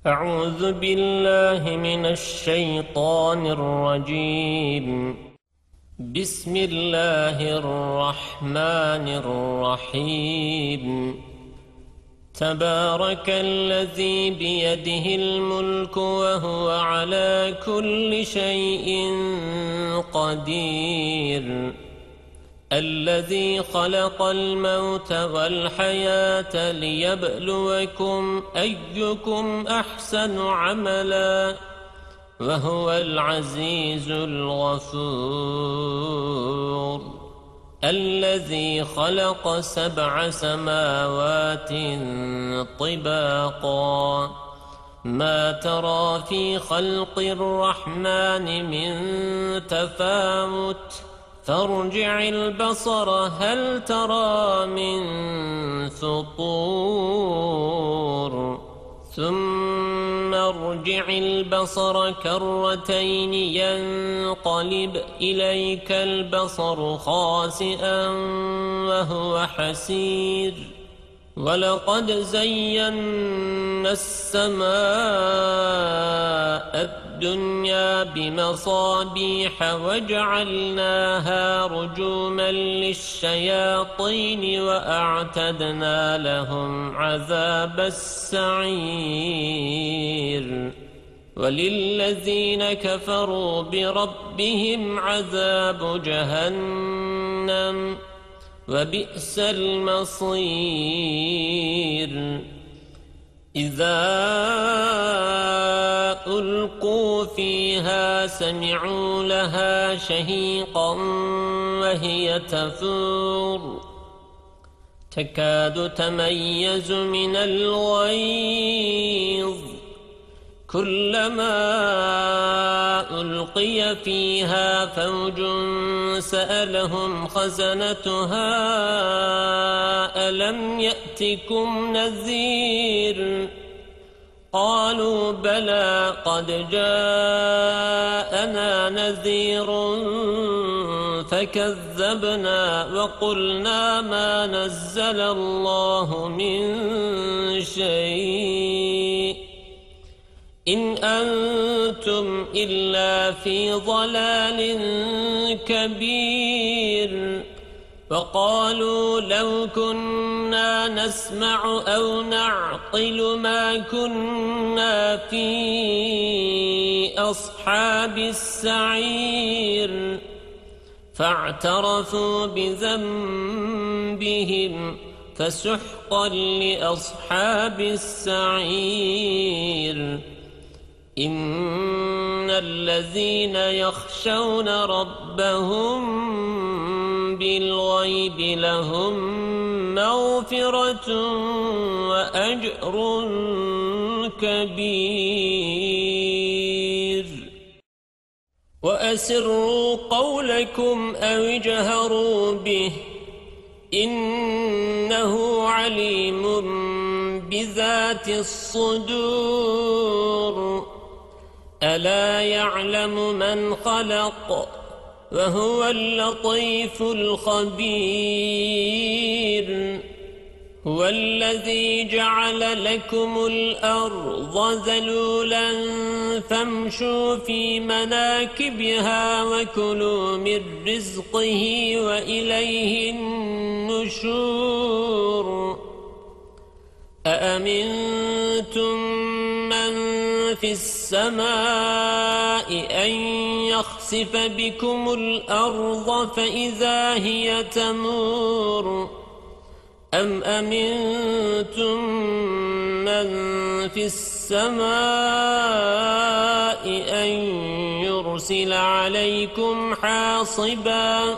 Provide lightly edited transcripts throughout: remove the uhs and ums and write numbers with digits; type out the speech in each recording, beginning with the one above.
أعوذ بالله من الشيطان الرجيم. بسم الله الرحمن الرحيم. تبارك الذي بيده الملك وهو على كل شيء قدير. الذي خلق الموت والحياة ليبلوكم أيكم أحسن عملا وهو العزيز الغفور. الذي خلق 7 سماوات طباقا ما ترى في خلق الرحمن من تفاوت فارجع البصر هل ترى من فطور ثم ارجع البصر كرتين ينقلب إليك البصر خاسئا وهو حسير. ولقد زينا السماء الدنيا بمصابيح وجعلناها رجوما للشياطين وأعتدنا لهم عذاب السعير. وللذين كفروا بربهم عذاب جهنم وبئس المصير. إذا ألقوا فيها سمعوا لها شهيقا وهي تفور تكاد تميز من الغيظ كلما ألقي فيها فوج سألهم خزنتها ألم يأتكم نذير قالوا بلى قد جاءنا نذير فكذبنا وقلنا ما نزل الله من شيء إن أنتم إلا في ضلال كبير. وقالوا لو كنا نسمع أو نعقل ما كنا في أصحاب السعير فاعترفوا بذنبهم فسحقا لأصحاب السعير. إن الذين يخشون ربهم بالغيب لهم مغفرة وأجر كبير. وأسروا قولكم أو اجهروا به إنه عليم بذات الصدور. ألا يعلم من خلق وهو اللطيف الخبير. هو الذي جعل لكم الأرض ذلولا فامشوا في مناكبها وكلوا من رزقه وإليه النشور. أأمنتم من في السماء أن يخسف بكم الأرض فإذا هي تمور أم أمنتم من في السماء أن يرسل عليكم حاصبا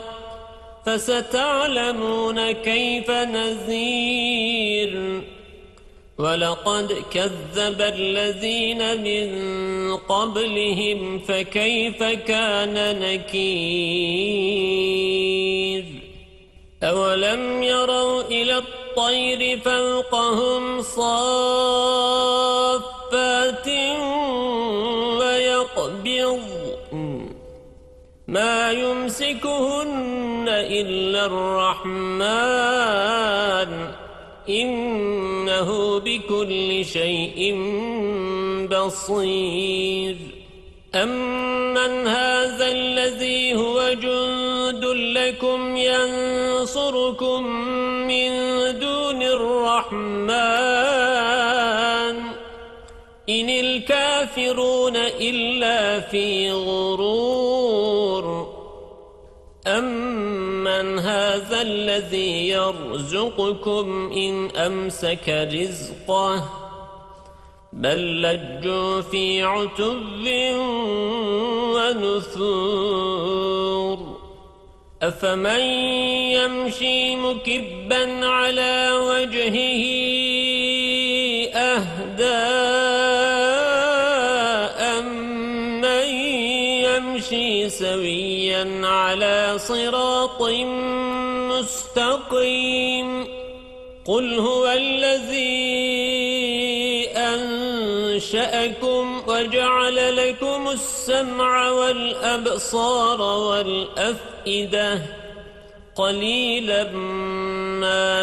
فستعلمون كيف نذير. ولقد كذب الذين من قبلهم فكيف كان نكير. أولم يروا إلى الطير فوقهم صافات ويقبض ما يمسكهن إلا الرحمن إنه بكل شيء بصير أمن هذا الذي هو جند لكم ينصركم من دون الرحمن إن الكافرون إلا في غرور أمن هذا الذي يرزقكم إن أمسك رزقه بل لجوا في عتب ونثور أفمن يمشي مكبا على وجهه أهدى أمن يمشي سويا على صراط مستقيم قل هو الذي أنشأكم وجعل لكم السمع والأبصار والأفئدة قليلا ما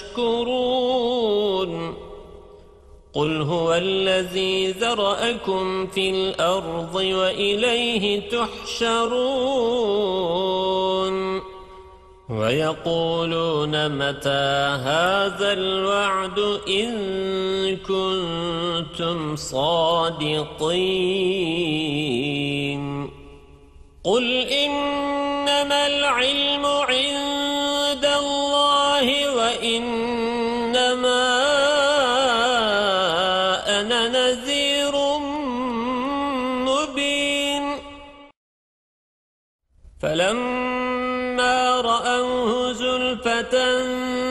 تشكرون قل هو الذي ذرأكم في الأرض وإليه تحشرون ويقولون متى هذا الوعد إن كنتم صادقين قل إنما العلم عند الله وإنما أنا نذير مبين فلما رأوه زلفة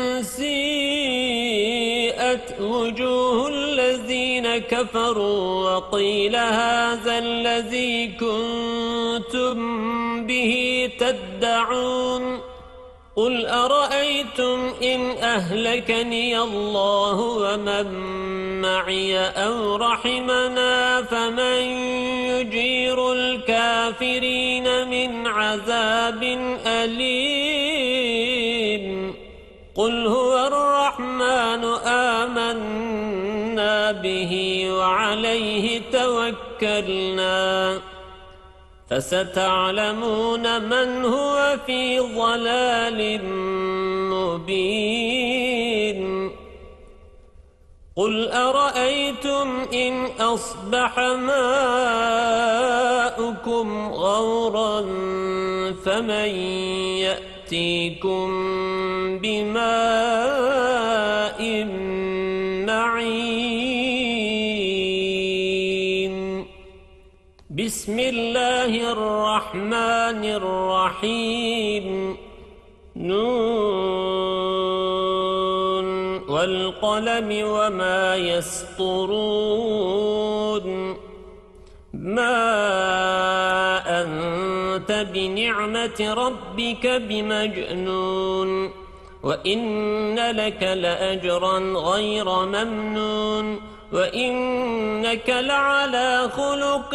سيئت وجوه الذين كفروا وقيل هذا الذي كنتم به تدعون قل أرأيتم إن أهلكني الله ومن معي أو رحمنا فمن يجير الكافرين من عذاب أليم قل هو الرحمن آمنا به وعليه توكلنا فستعلمون من هو في ضلال مبين قل أرأيتم إن أصبح ماؤكم غورا فمن يأتيكم بماء معين بسم الله الرحمن الرحيم نون والقلم وما يسطرون ما أنت بنعمة ربك بمجنون وإن لك لأجرا غير ممنون وإنك لعلى خلق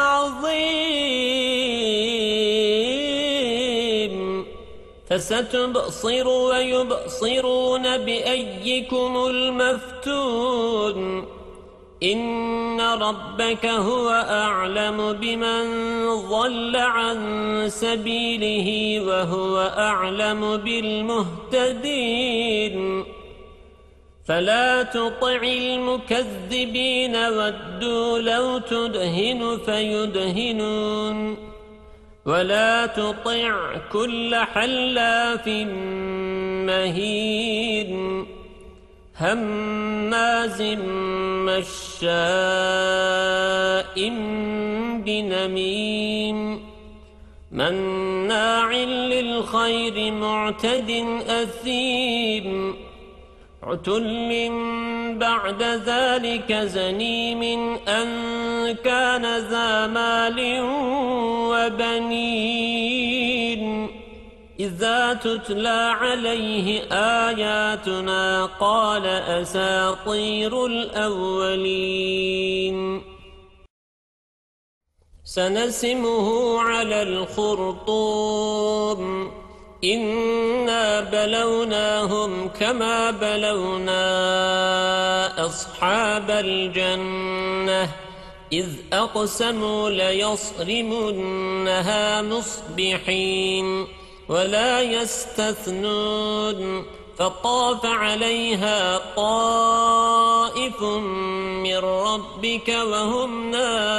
عظيم فستبصر ويبصرون بأيكم المفتون إن ربك هو أعلم بمن ضل عن سبيله وهو أعلم بالمهتدين فلا تطع المكذبين ودوا لو تدهن فيدهنون ولا تطع كل حلاف مهين هماز مشاء بنميم مناع للخير معتد أثيم عتل بعد ذلك زنيم أن كان ذا مال وبنين إذا تتلى عليه آياتنا قال أساطير الأولين سنسمه على الخرطوم إنا بلوناهم كما بلونا أصحاب الجنة إذ أقسموا ليصرمنها مصبحين ولا يستثنون فطاف عليها طائف من ربك وهم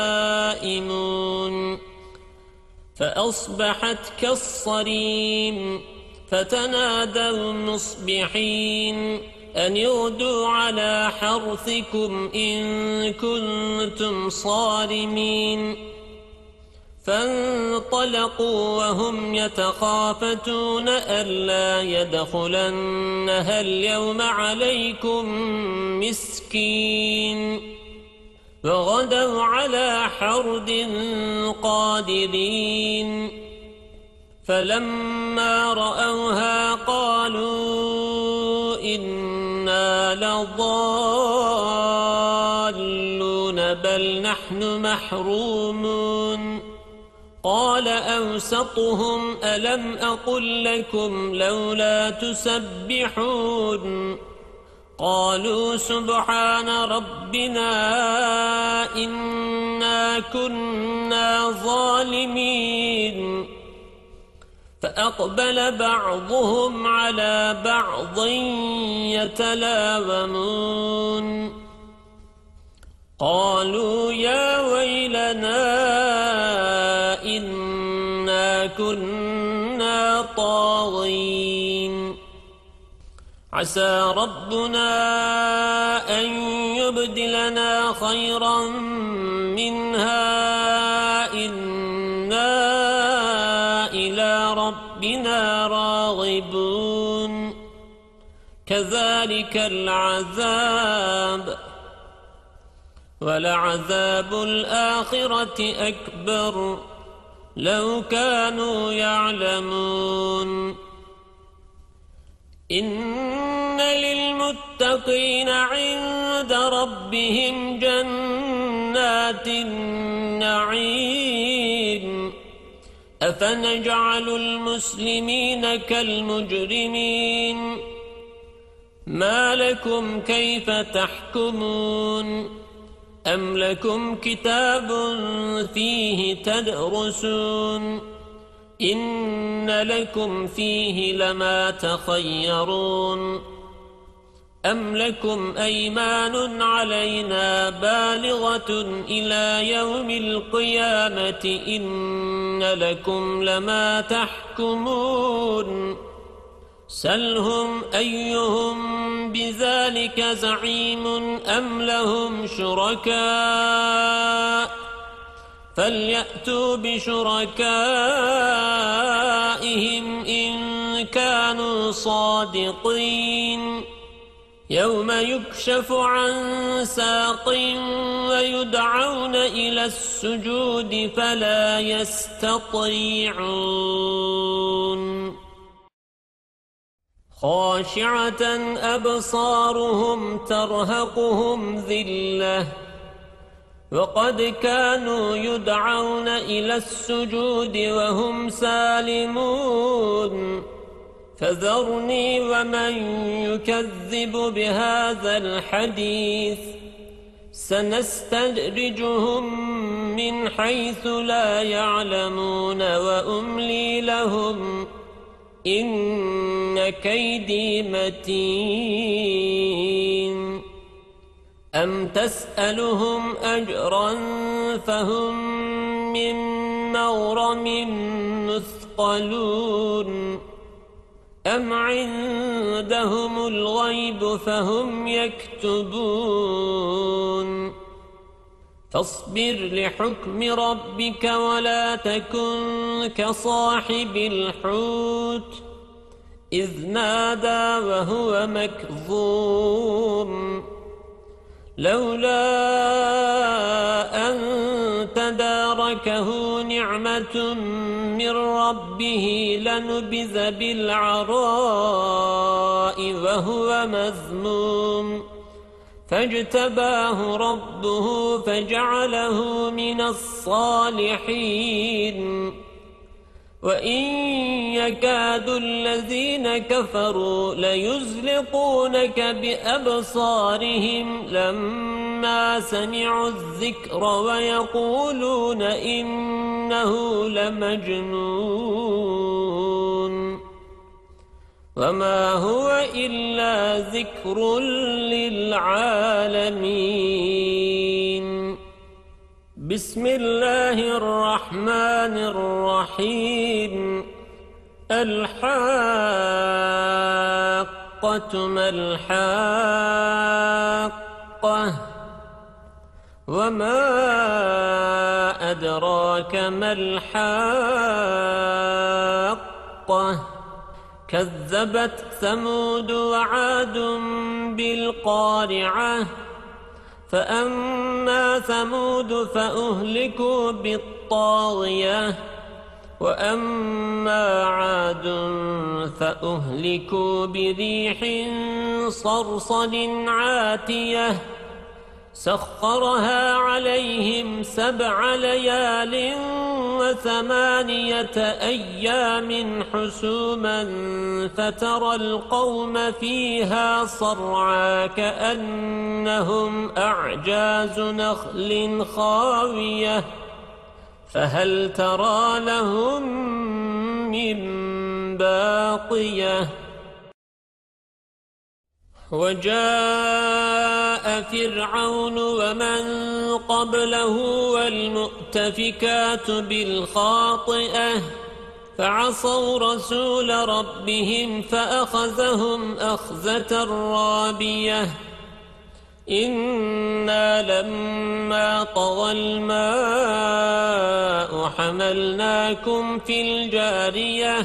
نائمون فأصبحت كالصريم فتنادوا مصبحين أن اغدوا على حرثكم إن كنتم صارمين فانطلقوا وهم يتخافتون ألا يدخلنها اليوم عليكم مسكين وغدوا على حرد قادرين فلما رأوها قالوا إنا لضالون بل نحن محرومون قال أوسطهم ألم أقل لكم لولا تسبحون قالوا سبحان ربنا إنا كنا ظالمين فأقبل بعضهم على بعض يتلاومون قالوا يا ويلنا إنا كنا طاغين عسى ربنا أن يبدلنا خيرا منها إنا إلى ربنا راغبون كذلك العذاب ولعذاب الآخرة أكبر لو كانوا يعلمون إن للمتقين عند ربهم جنات النعيم أفنجعل المسلمين كالمجرمين ما لكم كيف تحكمون أم لكم كتاب فيه تدرسون إن لكم فيه لما تخيرون أم لكم أيمان علينا بالغة إلى يوم القيامة إن لكم لما تحكمون سلهم أيهم بذلك زعيم أم لهم شركاء فليأتوا بشركائهم إن كانوا صادقين يوم يكشف عن ساق ويدعون إلى السجود فلا يستطيعون خاشعة أبصارهم ترهقهم ذلة وقد كانوا يدعون إلى السجود وهم سالمون فذرني ومن يكذب بهذا الحديث سنستدرجهم من حيث لا يعلمون وأملي لهم إن كيدي متين أم تسألهم أجرا فهم من مغرم مثقلون أم عندهم الغيب فهم يكتبون فاصبر لحكم ربك ولا تكن كصاحب الحوت إذ نادى وهو مكظوم لولا أن تداركه نعمة من ربه لنبذ بالعراء وهو مذموم فاجتباه ربه فجعله من الصالحين وَإِنْ يَكَادُ الَّذِينَ كَفَرُوا لَيُزْلِقُونَكَ بِأَبْصَارِهِمْ لَمَّا سَمِعُوا الذِّكْرَ وَيَقُولُونَ إِنَّهُ لَمَجْنُونٌ وَمَا هُوَ إِلَّا ذِكْرٌ لِلْعَالَمِينَ بسم الله الرحمن الرحيم الحاقة ما الحاقة وما أدراك ما الحاقة كذبت ثمود وعاد بالقارعة فأما ثمود فأهلكوا بالطاغية وأما عاد فأهلكوا بريح صرصر عاتية سخرها عليهم 7 ليال و8 أيام حسوما فترى القوم فيها صرعا كأنهم أعجاز نخل خاوية فهل ترى لهم من باقية وجاء فرعون ومن قبله والمؤتفكات بالخاطئة فعصوا رسول ربهم فأخذهم أخذة رابية إنا لما طغى الماء حملناكم في الجارية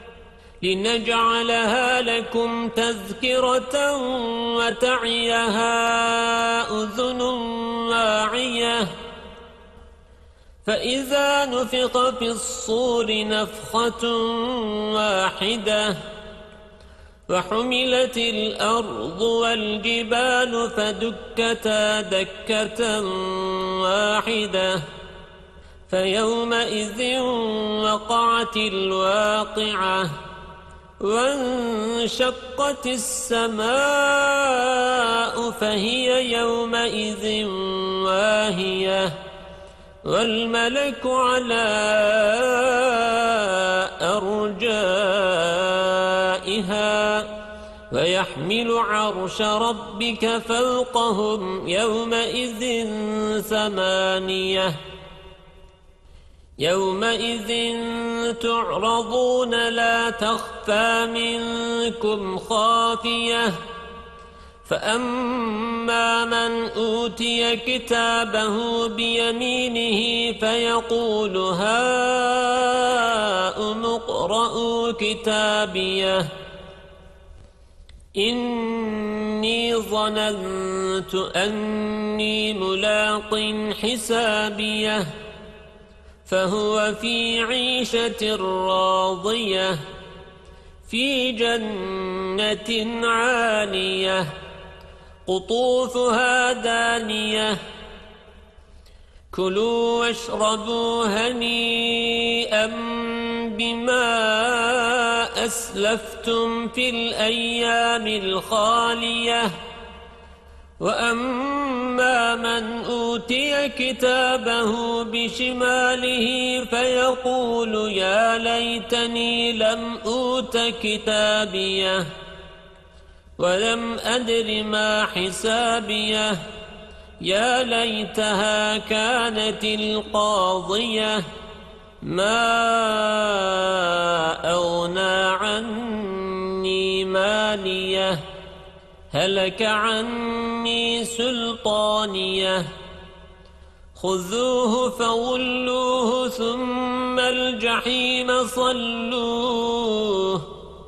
لنجعلها لكم تذكرة وتعيها أذن واعية فإذا نفخ في الصور نفخة واحدة وحملت الأرض والجبال فدكتا دكة واحدة فيومئذ وقعت الواقعة وانشقت السماء فهي يومئذ واهية والملك على أرجائها ويحمل عرش ربك فوقهم يومئذ 8 يومئذ تعرضون لا تخفى منكم خافية فأما من أوتي كتابه بيمينه فيقول هاؤم اقرءوا كتابيه إني ظننت أني ملاق حسابيه فهو في عيشة راضية في جنة عالية قطوفها دانية كلوا واشربوا هنيئا بما أسلفتم في الأيام الخالية وأما من أوتي كتابه بشماله فيقول يا ليتني لم أوت كتابيه ولم أدر ما حسابيه يا ليتها كانت القاضية ما أغنى عني ماليه هلك عني سلطانيه خذوه فغلوه ثم الجحيم صلوه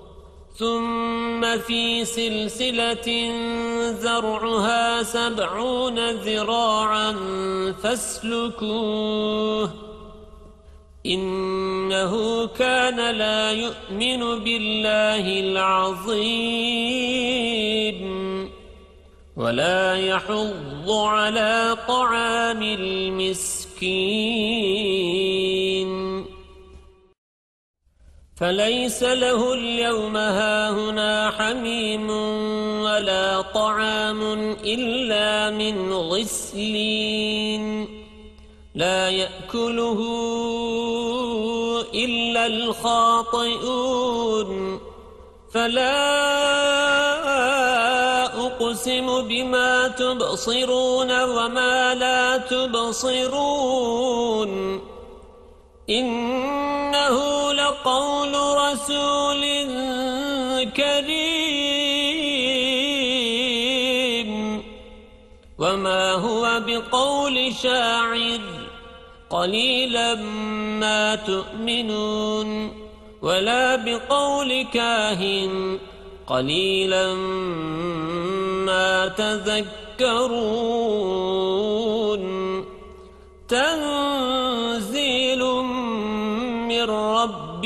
ثم في سلسلة زرعها 70 ذراعا فاسلكوه إنه كان لا يؤمن بالله العظيم ولا يحض على طعام المسكين فليس له اليوم هاهنا حميم ولا طعام إلا من غسلين لا يأكله إلا الخاطئون فلا أقسم بما تبصرون وما لا تبصرون إنه لقول رسول كريم وما هو بقول شاعر قليلا ما تؤمنون ولا بقول كاهن قليلا ما تذكرون تنزيل من رب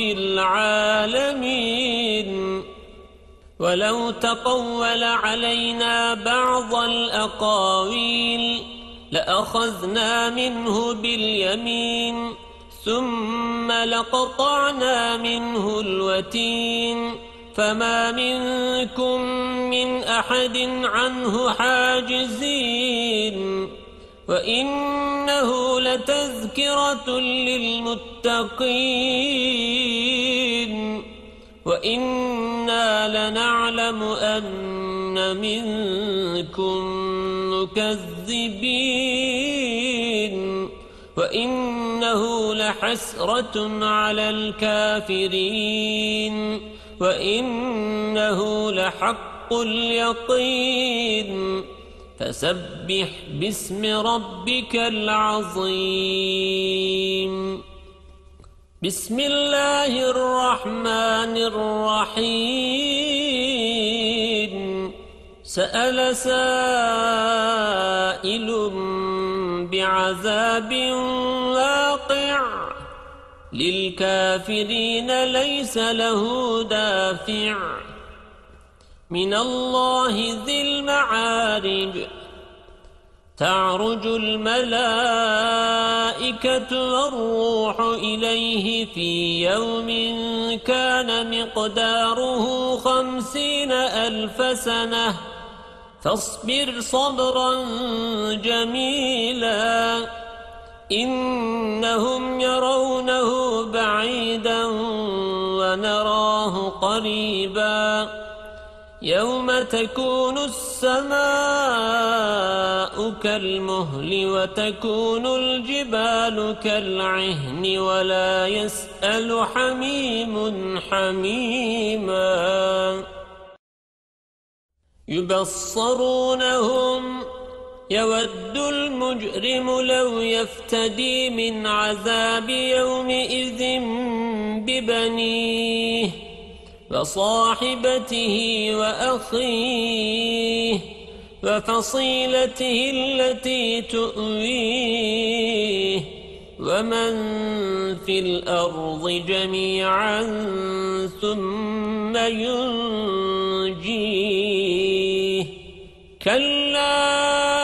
العالمين ولو تقول علينا بعض الأقاويل لأخذنا منه باليمين ثم لقطعنا منه الوتين فما منكم من أحد عنه حاجزين وإنه لتذكرة للمتقين وإنا لنعلم أن منكم مكذبين وإنه لحسرة على الكافرين وإنه لحق اليقين فسبح باسم ربك العظيم بسم الله الرحمن الرحيم سأل سائل بعذاب واقع للكافرين ليس له دافع من الله ذي المعارج تعرج الملائكة والروح إليه في يوم كان مقداره 50,000 سنة فاصبر صبرا جميلا إنهم يرونه بعيدا ونراه قريبا يوم تكون السماء كالمهل وتكون الجبال كالعهن ولا يسأل حميم حميما يبصرونهم يود المجرم لو يفتدي من عذاب يومئذ ببنيه وصاحبته وأخيه وفصيلته التي تؤويه ومن في الأرض جميعا ثم ينجيه كلا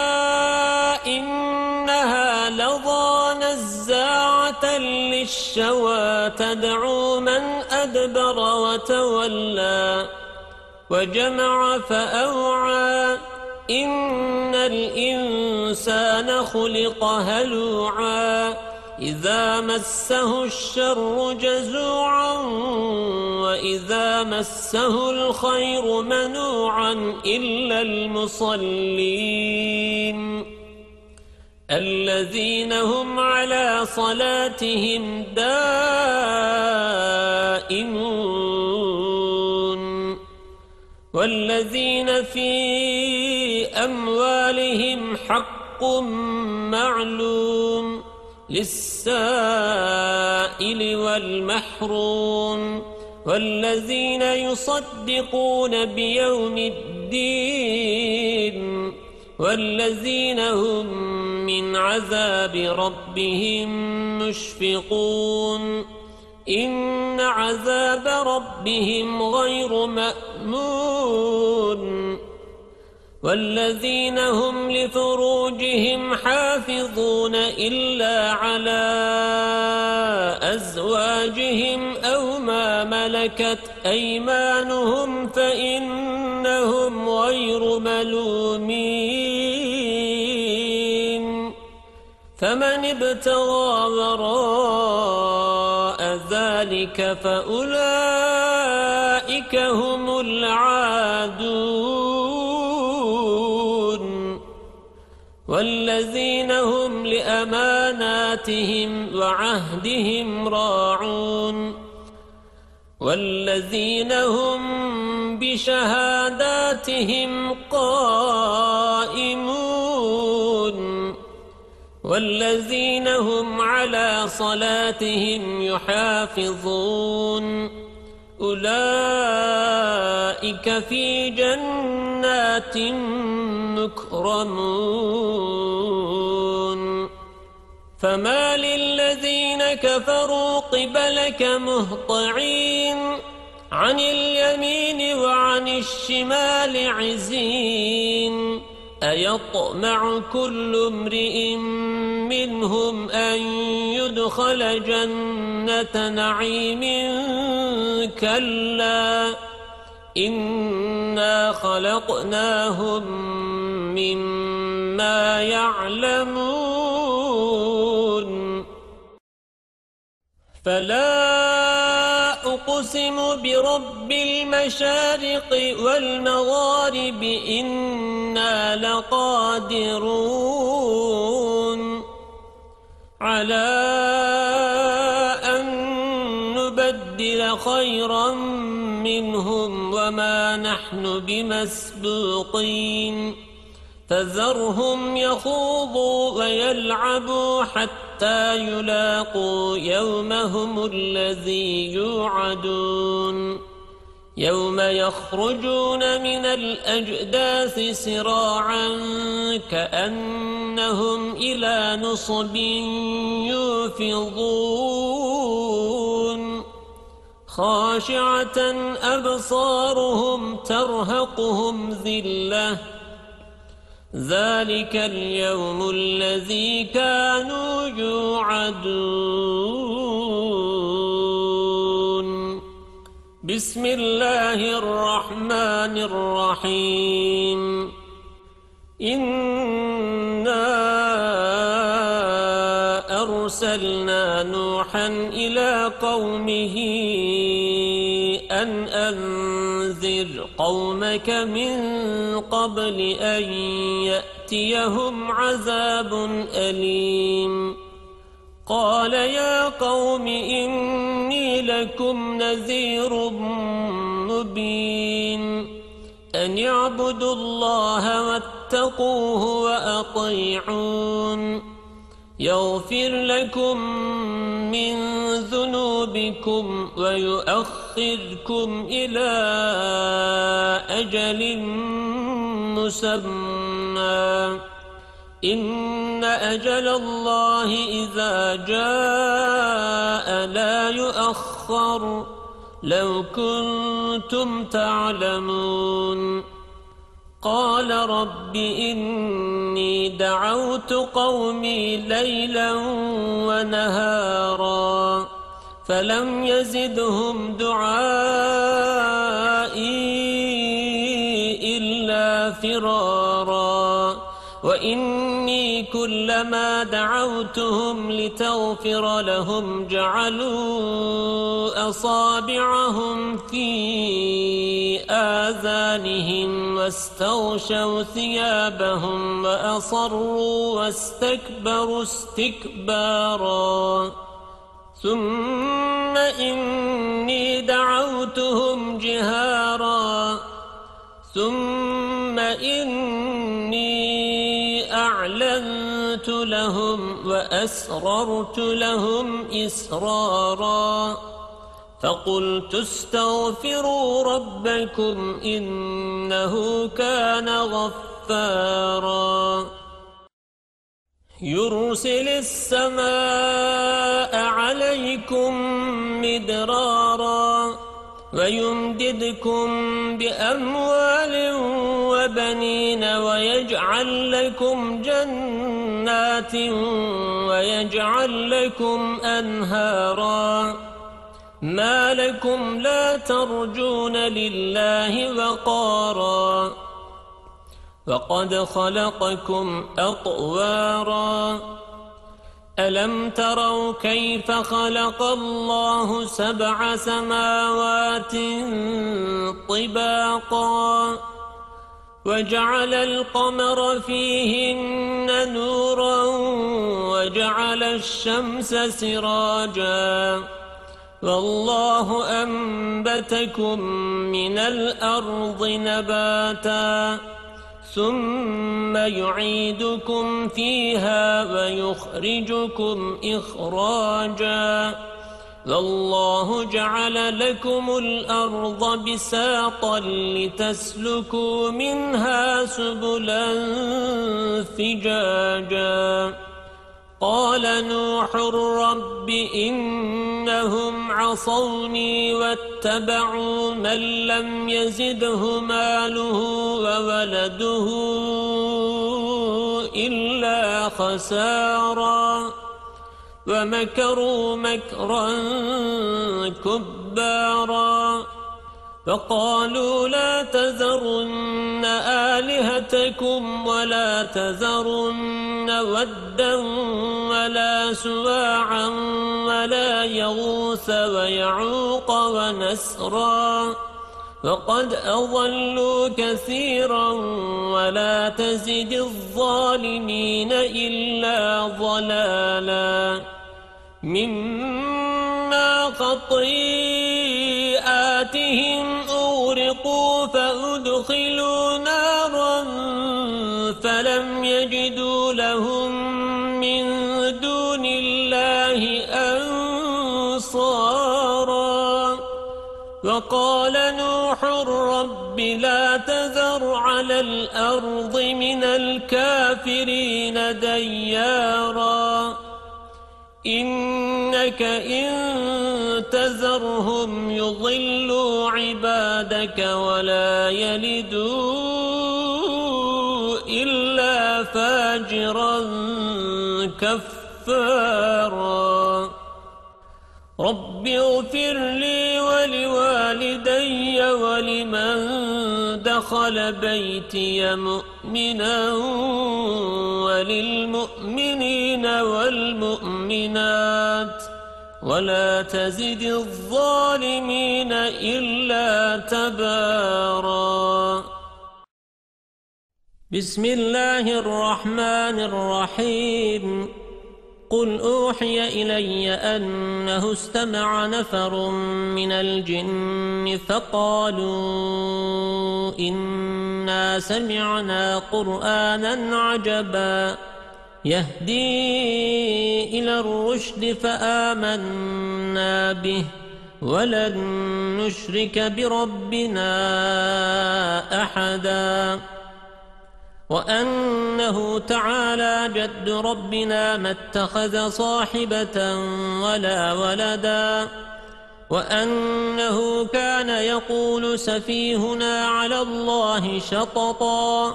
إنها لظى نزاعة للشوى تدعو من أدبر وتولى وجمع فأوعى إن الإنسان خلق هلوعا إذا مسه الشر جزوعا وإذا مسه الخير منوعا إلا المصلين الذين هم على صلاتهم دائمون والذين في أموالهم حق معلوم للسائل والمحروم والذين يصدقون بيوم الدين والذين هم من عذاب ربهم مشفقون إن عذاب ربهم غير مأمون والذين هم لفروجهم حافظون إلا على أزواجهم أو ما ملكت أيمانهم فإنهم غير ملومين فمن ابتغى وراء ذلك فأولئك هم العادون والذين هم لأماناتهم وعهدهم راعون والذين هم بشهاداتهم قائمون والذين هم على صلاتهم يحافظون أولئك في جنات مكرمون فما للذين كفروا قبلك مهطعين عن اليمين وعن الشمال عزين أيطمع كل امرئ منهم أن يدخل جنة نعيم كلا إنا خلقناهم مما يعلمون فلا أقسم برب المشارق والمغارب إنا لقادرون على أن نبدل خيرا منهم وما نحن بمسبوقين فذرهم يخوضوا ويلعبوا حتى يلاقوا يومهم الذي يوعدون يوم يخرجون من الأجداث سراعا كأنهم إلى نصب يوفضون خاشعة أبصارهم ترهقهم ذلة ذلك اليوم الذي كانوا يوعدون بسم الله الرحمن الرحيم إنا أرسلنا نوحا إلى قومه أن أنذر قومك من قبل أن يأتيهم عذاب أليم قال يا قوم إني لكم نذير مبين أن اعبدوا الله واتقوه وأطيعون يغفر لكم من ذنوبكم ويؤخركم إلى أجل مسمى إن أجل الله إذا جاء لا يؤخر لو كنتم تعلمون قال رب إني دعوت قومي ليلا ونهارا فلم يزدهم دعائي إلا فرارا وإني كلما دعوتهم لتغفر لهم جعلوا أصابعهم في آذانهم واستغشوا ثيابهم وأصروا واستكبروا استكبارا ثم إني دعوتهم جهارا ثم إني أعلنت لهم وأسررت لهم إسرارا فقلت استغفروا ربكم إنه كان غفارا يرسل السماء عليكم مدرارا ويمددكم بأموال وبنين ويجعل لكم جنات ويجعل لكم أنهارا ما لكم لا ترجون لله وقارا وقد خلقكم أطوارا ألم تروا كيف خلق الله 7 سماوات طباقا وجعل القمر فيهن نورا وجعل الشمس سراجا والله أنبتكم من الأرض نباتا ثم يعيدكم فيها ويخرجكم إخراجا والله جعل لكم الأرض بساطا لتسلكوا منها سبلا فجاجا قال نوح رب إنهم عصوني واتبعوا من لم يزده ماله وولده إلا خسارا ومكروا مكرا كبارا فقالوا لا تذرن آلهتكم ولا تذرن ودا ولا سواعا ولا يغوث ويعوق ونسرا وقد أضلوا كثيرا ولا تزد الظالمين إلا ضلالا مما خطيئاتهم أغرقوا فأدخلوا نارا فلم يجدوا لهم من دون الله أنصارا وقال نوح رب لا تذر على الأرض من الكافرين ديارا إنك إن تذرهم يضلوا عبادك ولا يلدوا إلا فاجرا كفارا رب اغفر لي ولوالدي ولمن دخل بيتي مؤمنا وللمؤمنين والمؤمنات ولا تزد الظالمين إلا تبارا بسم الله الرحمن الرحيم قل أوحي إلي أنه استمع نفر من الجن فقالوا إنا سمعنا قرآنا عجبا يهدي إلى الرشد فآمنا به ولن نشرك بربنا أحدا وأنه تعالى جد ربنا ما اتخذ صاحبة ولا ولدا وأنه كان يقول سفيهنا على الله شططا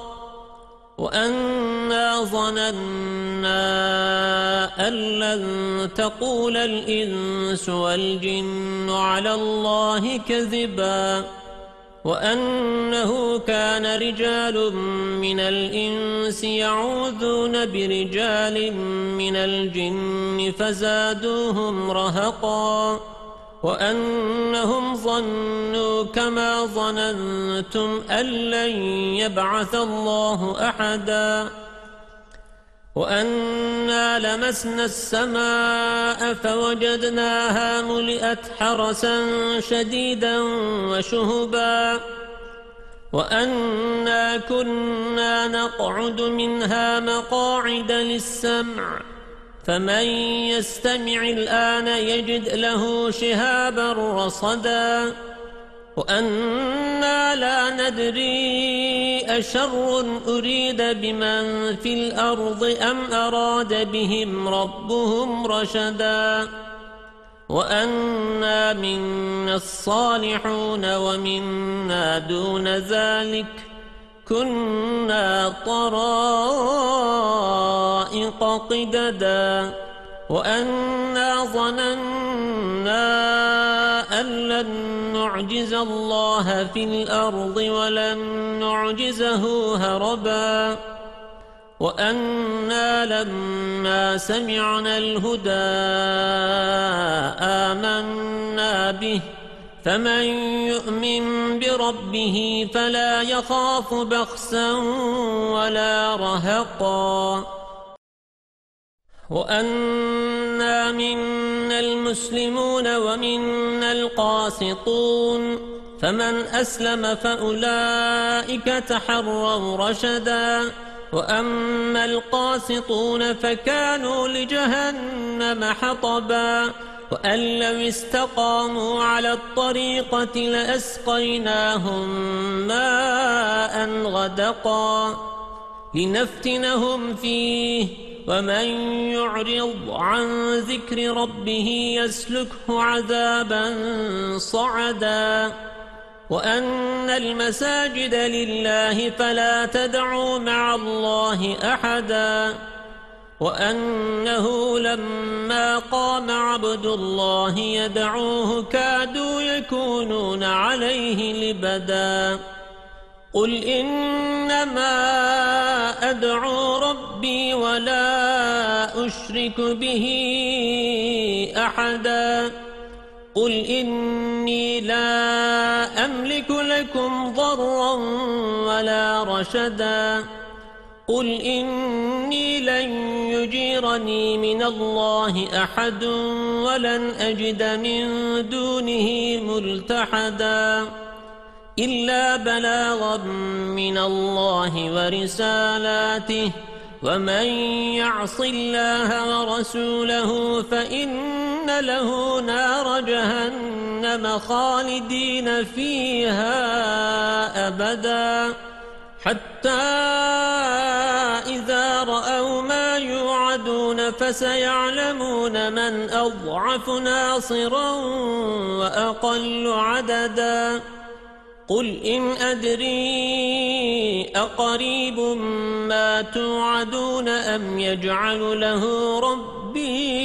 وأنا ظننا أن لن تقول الإنس والجن على الله كذبا وأنه كان رجال من الإنس يعوذون برجال من الجن فزادوهم رهقا وأنهم ظنوا كما ظننتم أن لن يبعث الله أحدا وأنا لمسنا السماء فوجدناها ملئت حرسا شديدا وشهبا وأنا كنا نقعد منها مقاعد للسمع فمن يستمع الآن يجد له شهابا رصدا وأنا لا ندري أشر أريد بمن في الأرض أم أراد بهم ربهم رشدا وأنا منا الصالحون ومنا دون ذلك كنا طرائق قددا وأنا ظننا ولن نعجز الله في الأرض ولن نعجزه هربا وأنا لما سمعنا الهدى آمنا به فمن يؤمن بربه فلا يخاف بخسا ولا رهقا وأنا منا المسلمون ومنا القاسطون فمن أسلم فأولئك تحروا رشدا وأما القاسطون فكانوا لجهنم حطبا وأن لو استقاموا على الطريقة لأسقيناهم ماء غدقا لنفتنهم فيه ومن يعرض عن ذكر ربه يسلكه عذابا صعدا وأن المساجد لله فلا تدعوا مع الله أحدا وأنه لما قام عبد الله يدعوه كادوا يكونون عليه لبدا قل إنما أدعو ربي ولا أشرك به أحدا قل إني لا أملك لكم ضرا ولا رشدا قل إني لن يجيرني من الله أحد ولن أجد من دونه ملتحدا إلا بلاغا من الله ورسالاته ومن يعص الله ورسوله فإن له نار جهنم خالدين فيها أبدا حتى إذا رأوا ما يوعدون فسيعلمون من أضعف ناصرا وأقل عددا قل إن أدري أقريب ما توعدون أم يجعل له ربي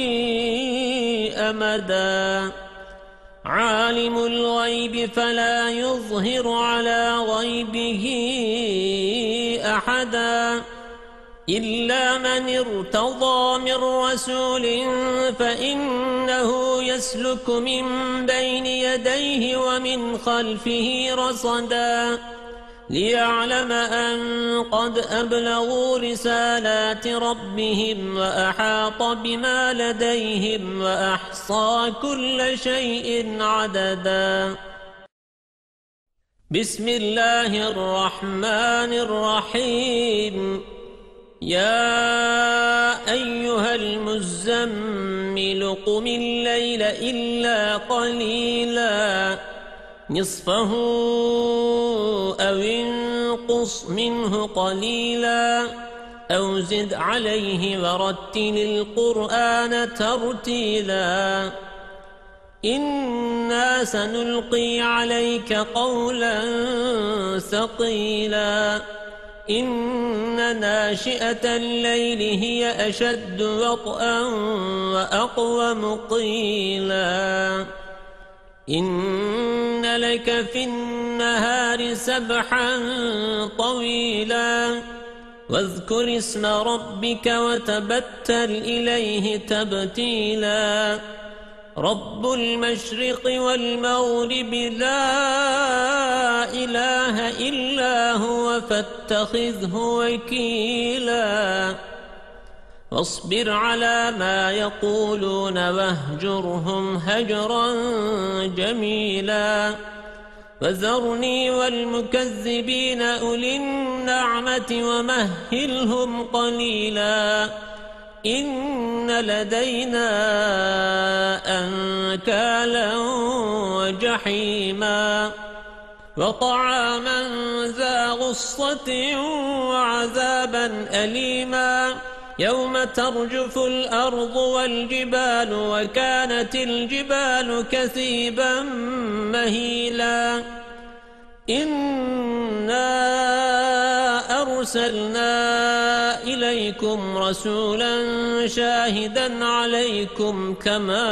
أمدا عالم الغيب فلا يظهر على غيبه أحدا إلا من ارتضى من رسول فإنه يسلك من بين يديه ومن خلفه رصدا ليعلم أن قد أبلغوا رسالات ربهم وأحاط بما لديهم وأحصى كل شيء عددا بسم الله الرحمن الرحيم يا أيها المزمل قم الليل إلا قليلا نصفه أو انقص منه قليلا أو زد عليه ورتل القرآن ترتيلا إنا سنلقي عليك قولا ثقيلا إن ناشئة الليل هي أشد وطئا وأقوم قيلا إن لك في النهار سبحا طويلا واذكر اسم ربك وتبتل إليه تبتيلا رب المشرق والمغرب لا إله إلا هو فاتخذه وكيلا واصبر على ما يقولون واهجرهم هجرا جميلا وذرني والمكذبين أولي النعمة ومهلهم قليلا إن لدينا أنكالا وجحيما وطعاما ذا غصة وعذابا أليما يوم ترجف الأرض والجبال وكانت الجبال كثيبا مهيلا إنا أرسلنا إليكم رسولا شاهدا عليكم كما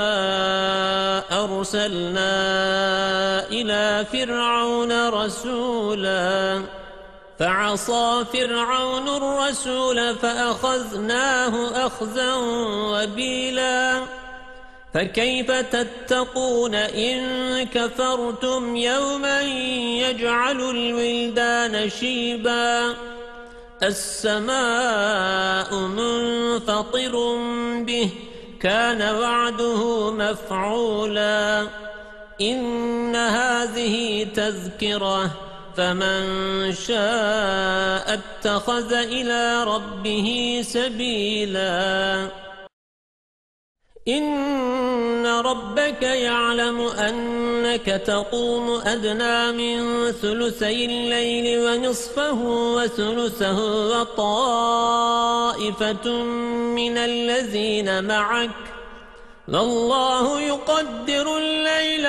أرسلنا إلى فرعون رسولا فعصى فرعون الرسول فأخذناه أخذا وبيلا فكيف تتقون إن كفرتم يوما يجعل الولدان شيبا السماء منفطر به كان وعده مفعولا إن هذه تذكرة فمن شاء اتخذ إلى ربه سبيلا إن ربك يعلم أنك تقوم أدنى من ثلثي الليل ونصفه وثلثه وطائفة من الذين معك والله يقدر الليل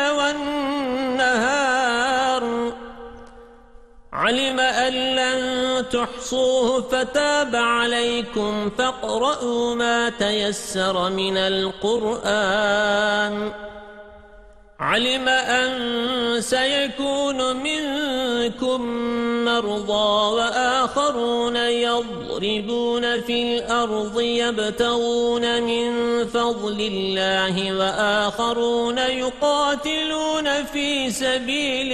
والنهار علم أن لن تحصوه فتاب عليكم فاقرؤوا ما تيسر من القرآن علم أن سيكون منكم مرضى وآخرون يضربون في الأرض يبتغون من فضل الله وآخرون يقاتلون في سبيل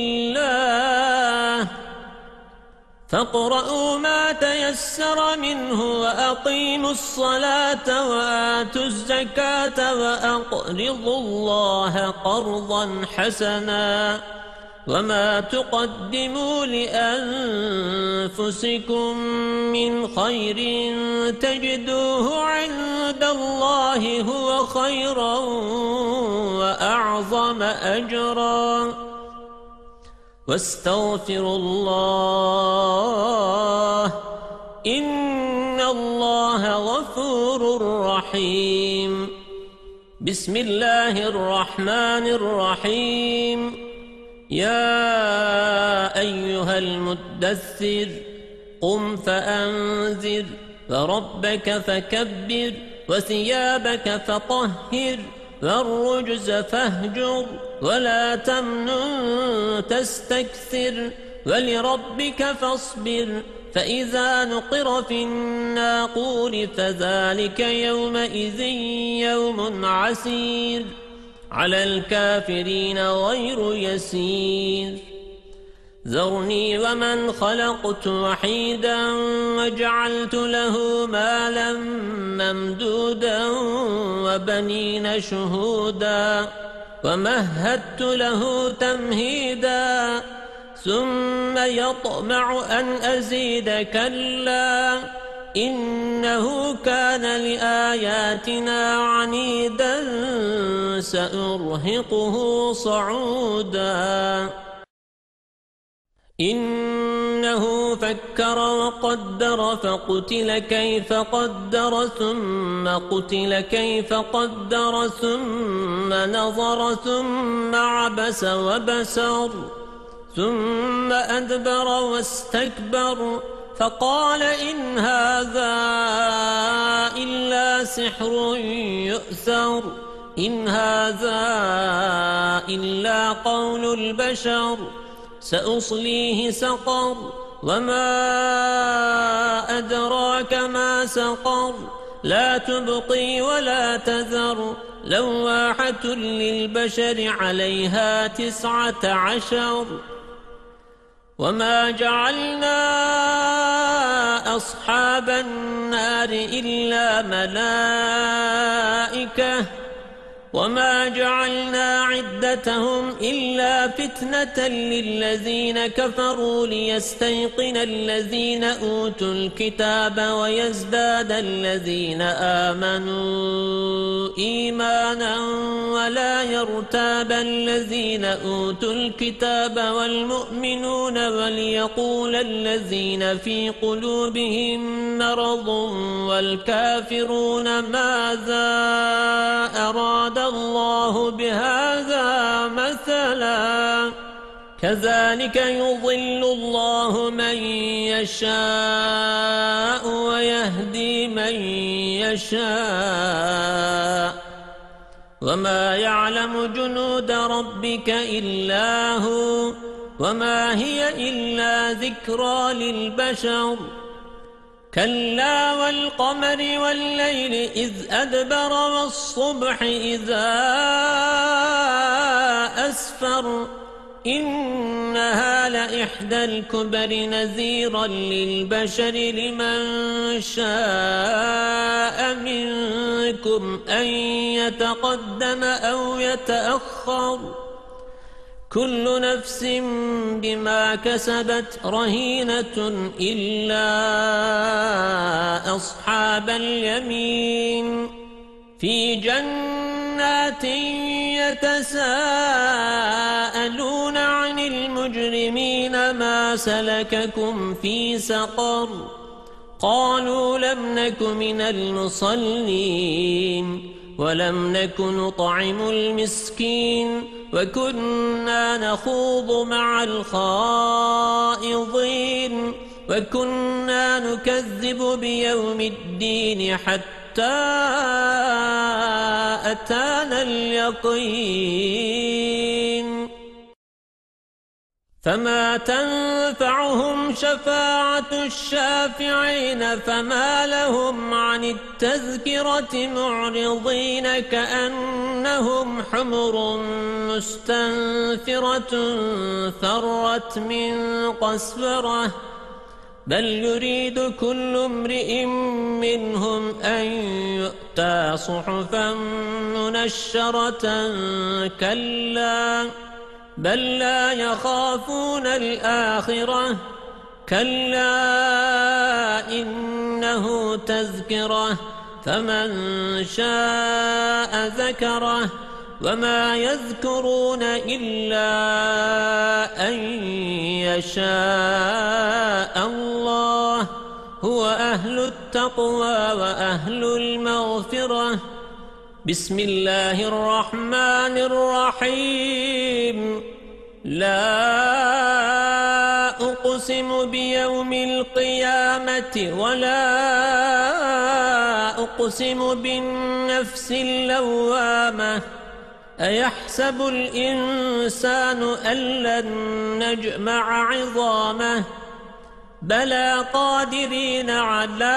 الله فاقرؤوا ما تيسر منه وأقيموا الصلاة وآتوا الزكاة وأقرضوا الله قرضا حسنا وما تقدموا لأنفسكم من خير تجدوه عند الله هو خيرا وأعظم أجرا واستغفروا الله إن الله غفور رحيم بسم الله الرحمن الرحيم يا أيها المدثر قم فأنذر وربك فكبر وثيابك فطهر والرجز فاهجر ولا تمنن تستكثر ولربك فاصبر فإذا نقر في الناقور فذلك يومئذ يوم عسير على الكافرين غير يسير ذرني ومن خلقت وحيدا وجعلت له مالا ممدودا وبنين شهودا ومهدت له تمهيدا ثم يطمع أن أزيد كلا إنه كان لآياتنا عنيدا سأرهقه صعودا إنه فكر وقدر فقتل كيف قدر ثم قتل كيف قدر ثم نظر ثم عبس وبسر ثم أدبر واستكبر فقال إن هذا إلا سحر يؤثر إن هذا إلا قول البشر سأصليه سقر وما أدراك ما سقر لا تبقي ولا تذر لواحة للبشر عليها 19 وما جعلنا أصحاب النار إلا ملائكة وما جعلنا عدتهم إلا فتنة للذين كفروا ليستيقن الذين أوتوا الكتاب ويزداد الذين آمنوا إيمانا ولا يرتاب الذين أوتوا الكتاب والمؤمنون وليقول الذين في قلوبهم مرض والكافرون ماذا أراد الله بهذا مثلا كذلك يضل الله من يشاء ويهدي من يشاء وما يعلم جنود ربك إلا هو وما هي إلا ذكرى للبشر كلا والقمر والليل إذ أدبر والصبح إذا أسفر إنها لإحدى الكبر نذيرا للبشر لمن شاء منكم أن يتقدم أو يتأخر كل نفس بما كسبت رهينة إلا أصحاب اليمين في جنات يتساءلون عن المجرمين ما سلككم في سقر قالوا لم نك من المصلين ولم نك نطعم المسكين وكنا نخوض مع الخائضين وكنا نكذب بيوم الدين حتى أتانا اليقين فما تنفعهم شفاعة الشافعين فما لهم عن التذكرة معرضين كأنهم حمر مستنفرة فرت من قسورة بل يريد كل امرئ منهم أن يؤتى صحفا منشرة كلا بل لا يخافون الآخرة كلا إنه تذكرة فمن شاء ذكره وما يذكرون إلا أن يشاء الله هو أهل التقوى وأهل المغفرة بسم الله الرحمن الرحيم لا أقسم بيوم القيامة ولا أقسم بالنفس اللوامة أيحسب الإنسان أن لن نجمع عظامه بلى قادرين على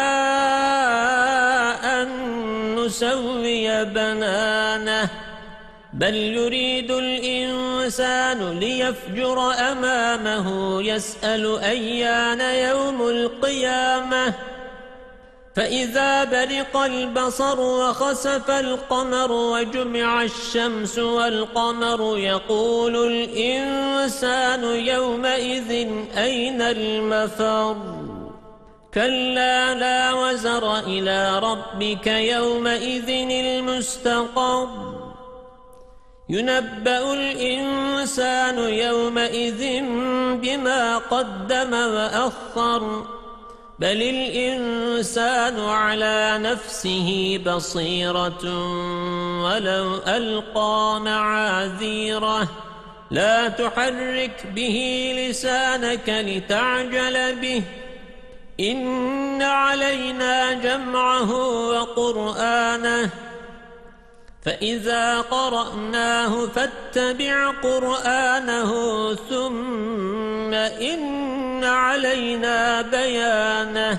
أن نسوي بنانه بل يريد الإنسان ليفجر أمامه يسأل أيان يوم القيامة فإذا برق البصر وخسف القمر وجمع الشمس والقمر يقول الإنسان يومئذ أين المفر كلا لا وزر إلى ربك يومئذ المستقر ينبأ الإنسان يومئذ بما قدم وأخر بل الإنسان على نفسه بصيرة ولو ألقى معاذيره لا تحرك به لسانك لتعجل به إن علينا جمعه وقرآنه فإذا قرأناه فاتبع قرآنه ثم إن علينا بيانه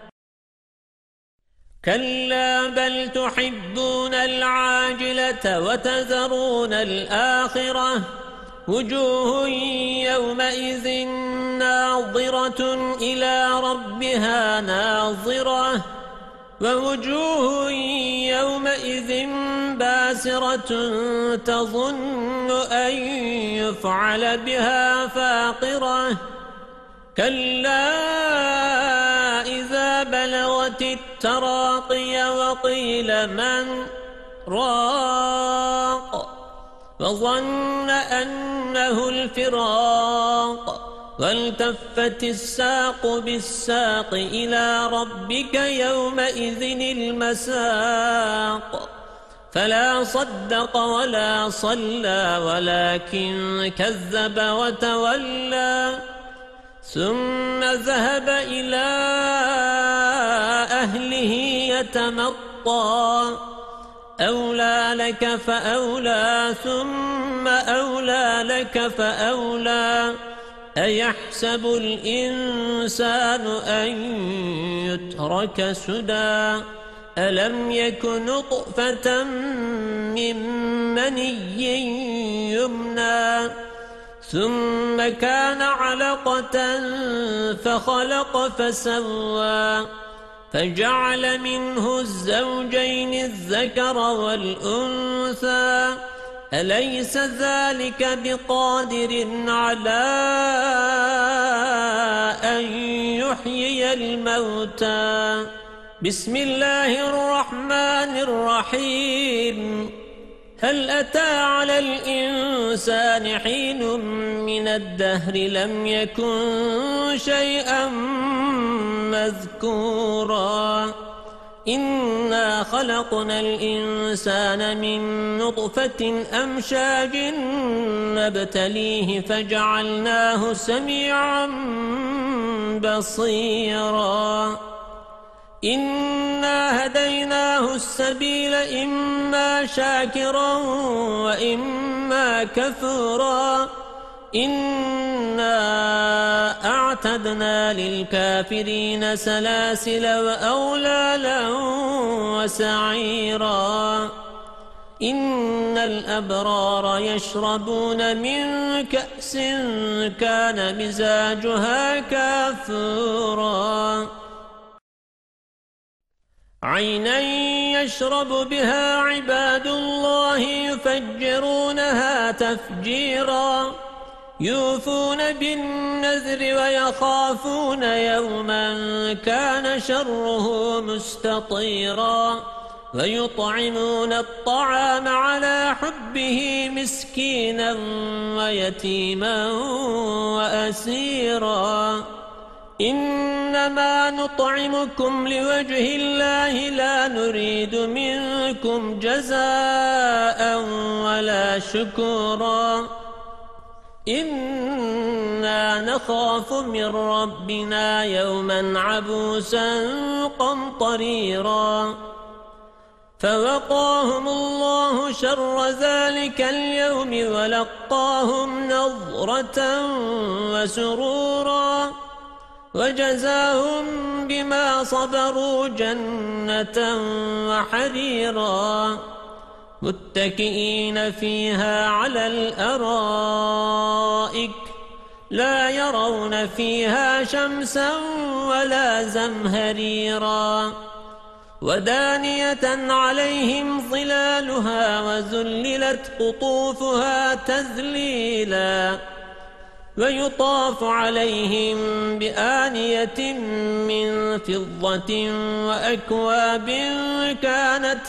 كلا بل تحبون العاجلة وتذرون الآخرة وجوه يومئذ ناظرة إلى ربها ناظرة ووجوه يومئذ باسرة تظن أن يفعل بها فاقرة كلا إذا بلغت التراقي وقيل من راق وظن أنه الفراق والتفت الساق بالساق إلى ربك يومئذ المساق فلا صدق ولا صلى ولكن كذب وتولى ثم ذهب إلى أهله يتمطى أولى لك فأولى ثم أولى لك فأولى أيحسب الإنسان أن يترك سدى ألم يكن نطفة من مني يمنى ثم كان علقة فخلق فسوى فجعل منه الزوجين الذكر والأنثى أليس ذلك بقادر على أن يحيي الموتى بسم الله الرحمن الرحيم هل أتى على الإنسان حين من الدهر لم يكن شيئا مذكورا إنا خلقنا الإنسان من نطفة أمشاج نبتليه فجعلناه سميعا بصيرا إنا هديناه السبيل إما شاكرا وإما كفورا إنا أعتدنا للكافرين سلاسل وأغلالا وسعيرا إن الأبرار يشربون من كأس كان مزاجها كافورا عينا يشرب بها عباد الله يفجرونها تفجيرا يوفون بالنذر ويخافون يوما كان شره مستطيرا ويطعمون الطعام على حبه مسكينا ويتيما وأسيرا إنما نطعمكم لوجه الله لا نريد منكم جزاء ولا شكورا إنا نخاف من ربنا يوما عبوسا قمطريرا فوقاهم الله شر ذلك اليوم ولقاهم نظرة وسرورا وجزاهم بما صبروا جنة وحريرا متكئين فيها على الأرائك لا يرون فيها شمسا ولا زمهريرا ودانية عليهم ظلالها وذللت قطوفها تذليلا ويطاف عليهم بآنية من فضة وأكواب كانت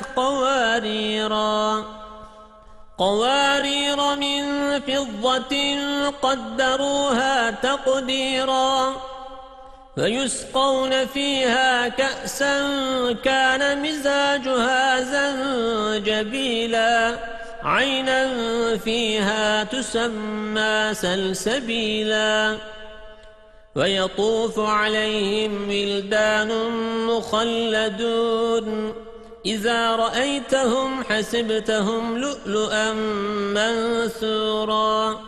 قوارير من فضة قدروها تقديرا ويسقون فيها كأسا كان مزاجها زنجبيلا عينا فيها تسمى سلسبيلا ويطوف عليهم ولدان مخلدون إذا رأيتهم حسبتهم لؤلؤا منثورا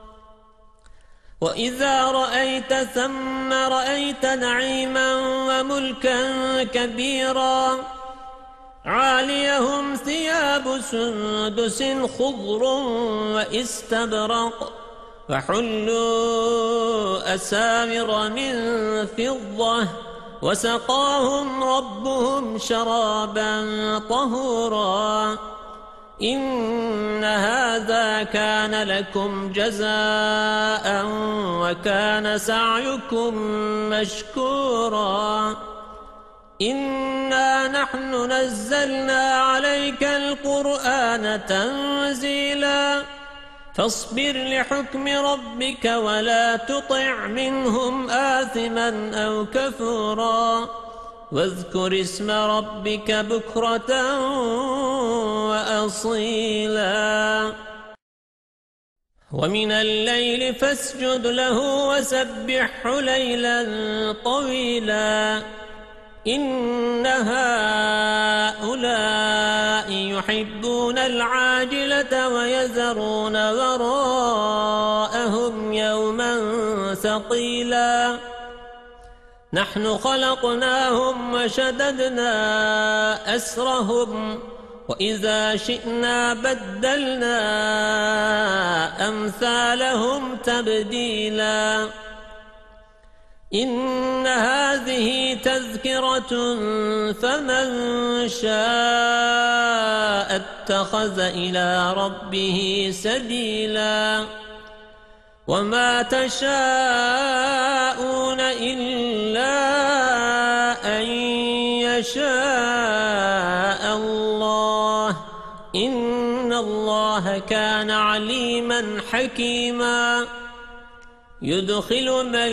وإذا رأيت ثم رأيت نعيما وملكا كبيرا عاليهم ثياب سندس خضر وإستبرق وحلوا أساور من فضة وسقاهم ربهم شرابا طهورا إن هذا كان لكم جزاء وكان سعيكم مشكورا إنا نحن نزلنا عليك القرآن تنزيلا فاصبر لحكم ربك ولا تطع منهم آثما أو كفورا واذكر اسم ربك بكرة وأصيلا ومن الليل فاسجد له وسبحه ليلا طويلا إن هؤلاء يحبون العاجلة ويذرون وراءهم يوما ثقيلا نحن خلقناهم وشددنا أسرهم وإذا شئنا بدلنا أمثالهم تبديلا إن هذه تذكرة فمن شاء اتخذ إلى ربه سبيلا وما تشاءون إلا أن يشاء الله إن الله كان عليما حكيما يدخل من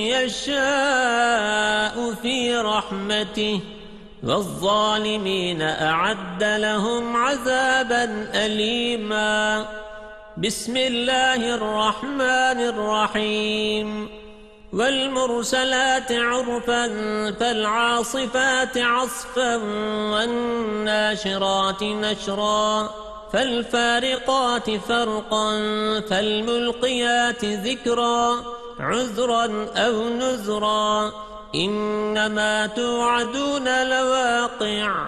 يشاء في رحمته والظالمين أعد لهم عذابا أليما بسم الله الرحمن الرحيم والمرسلات عرفا فالعاصفات عصفا والناشرات نشرا فالفارقات فرقا فالملقيات ذكرا عذرا أو نذرا إنما توعدون لواقع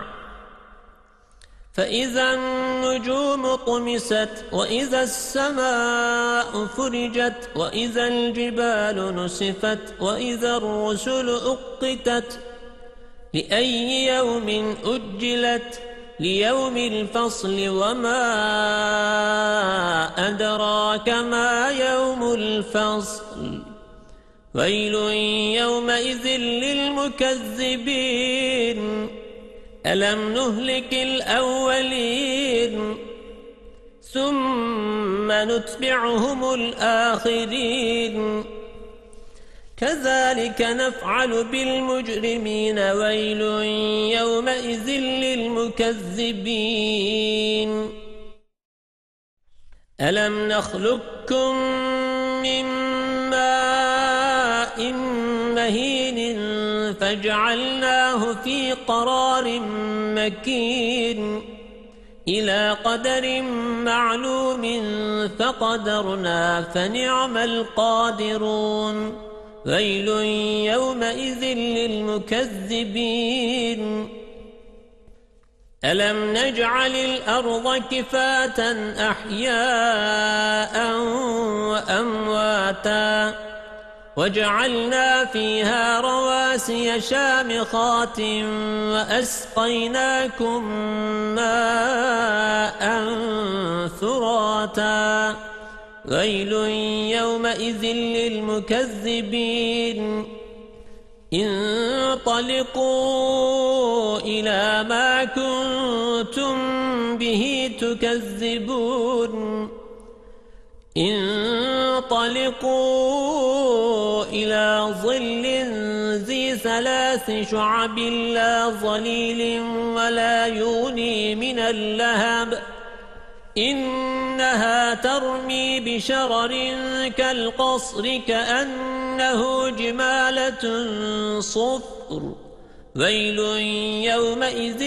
فإذا النجوم طمست وإذا السماء فرجت وإذا الجبال نسفت وإذا الرسل أقتت لأي يوم أجلت ليوم الفصل وما أدراك ما يوم الفصل ويل يومئذ للمكذبين ألم نهلك الأولين ثم نتبعهم الآخرين كذلك نفعل بالمجرمين ويل يومئذ للمكذبين ألم نخلقكم من ماء مهين فجعلناه في قرار مكين إلى قدر معلوم فقدرنا فنعم القادرون ويل يومئذ للمكذبين ألم نجعل الأرض كفاة أحياء وأمواتا وجعلنا فيها رواسي شامخات وأسقيناكم ماء ثراتا ويل يومئذ للمكذبين انطلقوا إلى ما كنتم به تكذبون انطلقوا إلى ظل ذي 3 شعب لا ظليل ولا يغني من اللهب إنها ترمي بشرر كالقصر كأنه جمالة صفر ويل يومئذ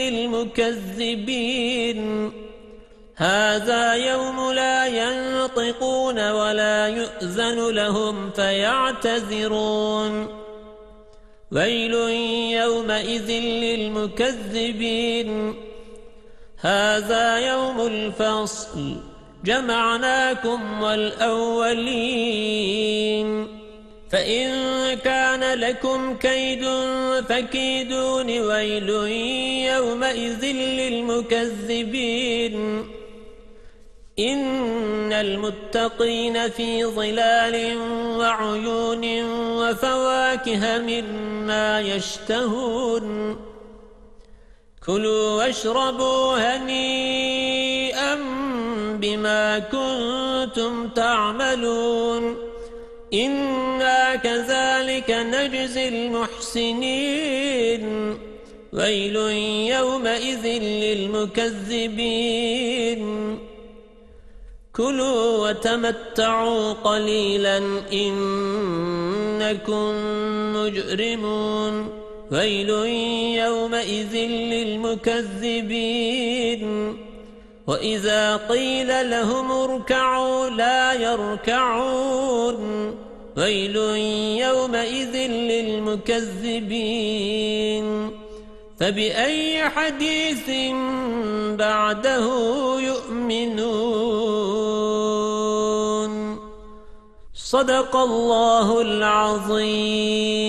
للمكذبين هذا يوم لا ينطقون ولا يؤذن لهم فيعتذرون ويل يومئذ للمكذبين هذا يوم الفصل جمعناكم والأولين فإن كان لكم كيد فكيدون ويل يومئذ للمكذبين إن المتقين في ظلال وعيون وفواكه مما يشتهون كلوا واشربوا هنيئا بما كنتم تعملون إنا كذلك نجزي المحسنين ويل يومئذ للمكذبين كلوا وتمتعوا قليلا إنكم مجرمون ويل يومئذ للمكذبين وإذا قيل لهم اركعوا لا يركعون ويل يومئذ للمكذبين فبأي حديث بعده يؤمنون صدق الله العظيم.